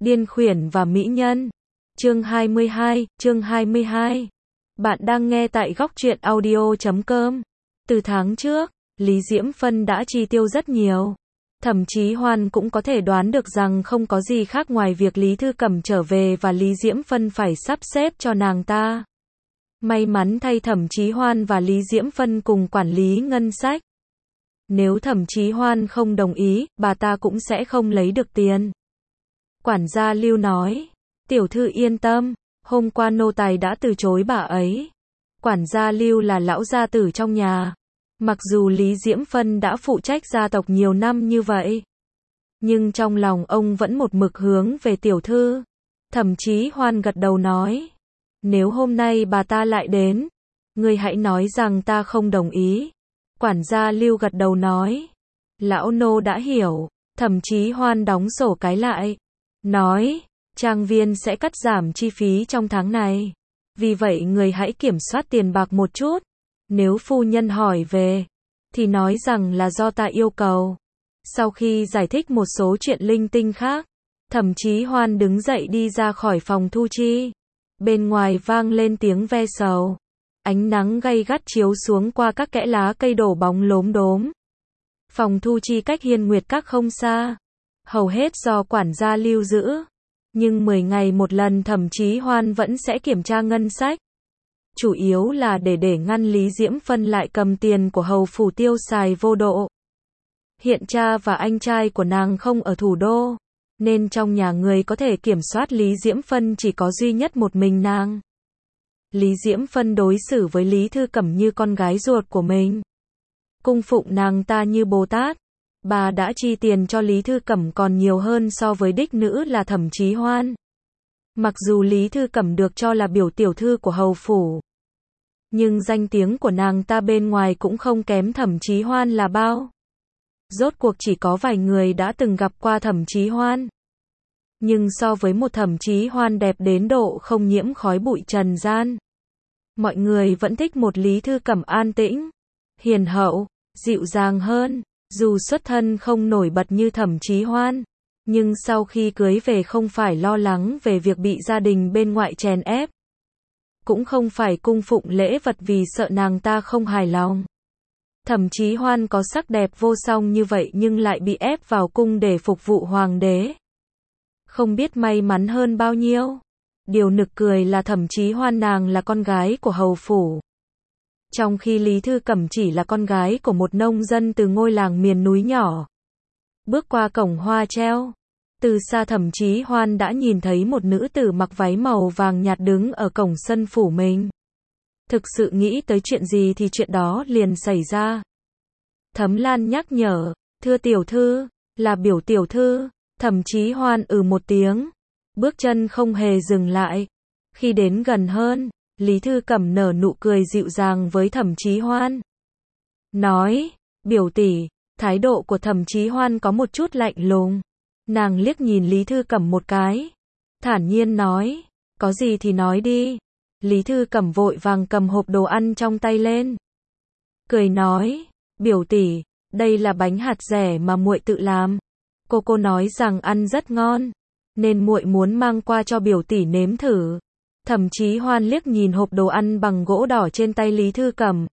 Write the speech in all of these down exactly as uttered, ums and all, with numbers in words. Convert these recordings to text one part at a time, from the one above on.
Điên khuyển và mỹ nhân. Chương hai mươi hai, chương hai mươi hai. Bạn đang nghe tại góc truyện audio chấm com. Từ tháng trước, Lý Diễm Phân đã chi tiêu rất nhiều. Thậm chí Hoan cũng có thể đoán được rằng không có gì khác ngoài việc Lý Thư Cẩm trở về và Lý Diễm Phân phải sắp xếp cho nàng ta. May mắn thay Thẩm Chí Hoan và Lý Diễm Phân cùng quản lý ngân sách. Nếu Thẩm Chí Hoan không đồng ý, bà ta cũng sẽ không lấy được tiền. Quản gia Lưu nói, tiểu thư yên tâm, hôm qua nô tài đã từ chối bà ấy. Quản gia Lưu là lão gia tử trong nhà. Mặc dù Lý Diễm Phân đã phụ trách gia tộc nhiều năm như vậy, nhưng trong lòng ông vẫn một mực hướng về tiểu thư. Thẩm Chí Hoan gật đầu nói, nếu hôm nay bà ta lại đến, ngươi hãy nói rằng ta không đồng ý. Quản gia Lưu gật đầu nói, lão nô đã hiểu. Thẩm Chí Hoan đóng sổ cái lại, nói, trang viên sẽ cắt giảm chi phí trong tháng này. Vì vậy người hãy kiểm soát tiền bạc một chút. Nếu phu nhân hỏi về, thì nói rằng là do ta yêu cầu. Sau khi giải thích một số chuyện linh tinh khác, Thẩm Chí Hoan đứng dậy đi ra khỏi phòng thu chi. Bên ngoài vang lên tiếng ve sầu. Ánh nắng gay gắt chiếu xuống qua các kẽ lá cây đổ bóng lốm đốm. Phòng thu chi cách Hiên Nguyệt Các không xa, hầu hết do quản gia lưu giữ. Nhưng mười ngày một lần Thẩm Chí Hoan vẫn sẽ kiểm tra ngân sách. Chủ yếu là để để ngăn Lý Diễm Phân lại cầm tiền của hầu phủ tiêu xài vô độ. Hiện cha và anh trai của nàng không ở thủ đô, nên trong nhà người có thể kiểm soát Lý Diễm Phân chỉ có duy nhất một mình nàng. Lý Diễm Phân đối xử với Lý Thư Cẩm như con gái ruột của mình, cung phụng nàng ta như Bồ Tát. Bà đã chi tiền cho Lý Thư Cẩm còn nhiều hơn so với đích nữ là Thẩm Chí Hoan. Mặc dù Lý Thư Cẩm được cho là biểu tiểu thư của hầu phủ, nhưng danh tiếng của nàng ta bên ngoài cũng không kém Thẩm Chí Hoan là bao. Rốt cuộc chỉ có vài người đã từng gặp qua Thẩm Chí Hoan. Nhưng so với một Thẩm Chí Hoan đẹp đến độ không nhiễm khói bụi trần gian, mọi người vẫn thích một Lý Thư Cẩm an tĩnh, hiền hậu, dịu dàng hơn. Dù xuất thân không nổi bật như Thẩm Chí Hoan, nhưng sau khi cưới về không phải lo lắng về việc bị gia đình bên ngoại chèn ép, cũng không phải cung phụng lễ vật vì sợ nàng ta không hài lòng. Thẩm Chí Hoan có sắc đẹp vô song như vậy nhưng lại bị ép vào cung để phục vụ hoàng đế. Không biết may mắn hơn bao nhiêu. Điều nực cười là Thẩm Chí Hoan nàng là con gái của hầu phủ, trong khi Lý Thư Cẩm chỉ là con gái của một nông dân từ ngôi làng miền núi nhỏ. Bước qua cổng hoa treo, từ xa Thẩm Chí Hoan đã nhìn thấy một nữ tử mặc váy màu vàng nhạt đứng ở cổng sân phủ mình. Thực sự nghĩ tới chuyện gì thì chuyện đó liền xảy ra. Thấm Lan nhắc nhở, thưa tiểu thư, là biểu tiểu thư. Thẩm Chí Hoan ừ một tiếng, bước chân không hề dừng lại. Khi đến gần hơn, Lý Thư Cẩm nở nụ cười dịu dàng với Thẩm Chí Hoan, nói, biểu tỷ. Thái độ của Thẩm Chí Hoan có một chút lạnh lùng. Nàng liếc nhìn Lý Thư Cẩm một cái, thản nhiên nói, có gì thì nói đi. Lý Thư Cẩm vội vàng cầm hộp đồ ăn trong tay lên, cười nói, biểu tỷ, đây là bánh hạt dẻ mà muội tự làm. Cô cô nói rằng ăn rất ngon, nên muội muốn mang qua cho biểu tỷ nếm thử. Thẩm Chí Hoan liếc nhìn hộp đồ ăn bằng gỗ đỏ trên tay Lý Thư Cẩm,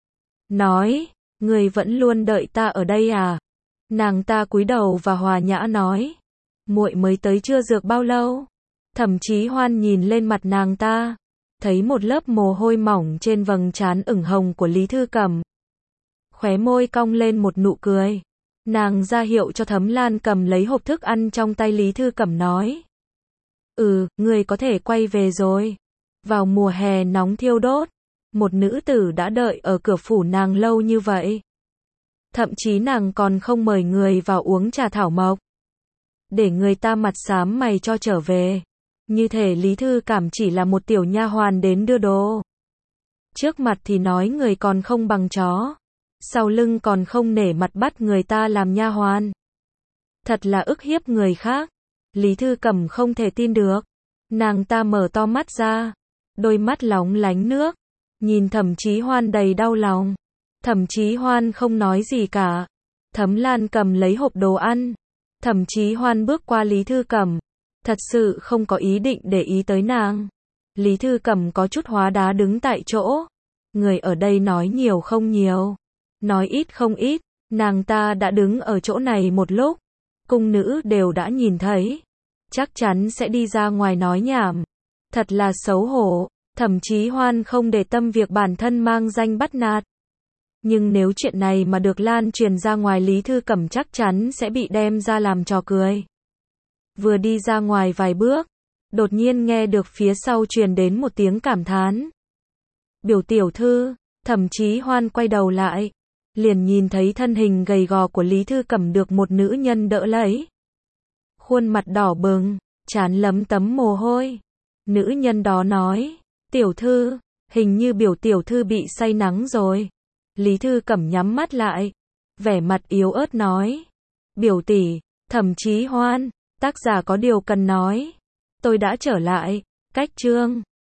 nói, người vẫn luôn đợi ta ở đây à? Nàng ta cúi đầu và hòa nhã nói, muội mới tới chưa được bao lâu. Thẩm Chí Hoan nhìn lên mặt nàng ta, thấy một lớp mồ hôi mỏng trên vầng trán ửng hồng của Lý Thư Cẩm. Khóe môi cong lên một nụ cười. Nàng ra hiệu cho Thấm Lan cầm lấy hộp thức ăn trong tay Lý Thư Cẩm nói, ừ, người có thể quay về rồi. Vào mùa hè nóng thiêu đốt, một nữ tử đã đợi ở cửa phủ nàng lâu như vậy. Thậm chí nàng còn không mời người vào uống trà thảo mộc, để người ta mặt xám mày cho trở về. Như thể Lý Thư Cẩm chỉ là một tiểu nha hoàn đến đưa đồ. Trước mặt thì nói người còn không bằng chó, sau lưng còn không nể mặt bắt người ta làm nha hoàn. Thật là ức hiếp người khác. Lý Thư Cẩm không thể tin được. Nàng ta mở to mắt ra, đôi mắt lóng lánh nước, nhìn Thẩm Chí Hoan đầy đau lòng. Thẩm Chí Hoan không nói gì cả. Thấm Lan cầm lấy hộp đồ ăn. Thẩm Chí Hoan bước qua Lý Thư Cẩm, Thật sự không có ý định để ý tới nàng. Lý Thư Cẩm có chút hóa đá đứng tại chỗ. Người ở đây nói nhiều không nhiều, nói ít không ít, nàng ta đã đứng ở chỗ này một lúc. Cung nữ đều đã nhìn thấy. Chắc chắn sẽ đi ra ngoài nói nhảm. Thật là xấu hổ. Thậm chí Hoan không để tâm việc bản thân mang danh bắt nạt. Nhưng nếu chuyện này mà được lan truyền ra ngoài, Lý Thư Cẩm chắc chắn sẽ bị đem ra làm trò cười. Vừa đi ra ngoài vài bước, đột nhiên nghe được phía sau truyền đến một tiếng cảm thán. Biểu tiểu thư. Thậm chí Hoan quay đầu lại, liền nhìn thấy thân hình gầy gò của Lý Thư Cẩm được một nữ nhân đỡ lấy. Khuôn mặt đỏ bừng, trán lấm tấm mồ hôi. Nữ nhân đó nói, tiểu thư, hình như biểu tiểu thư bị say nắng rồi. Lý Thư Cẩm nhắm mắt lại, vẻ mặt yếu ớt nói, biểu tỷ. Thậm chí Hoan, tác giả có điều cần nói. Tôi đã trở lại. Cách chương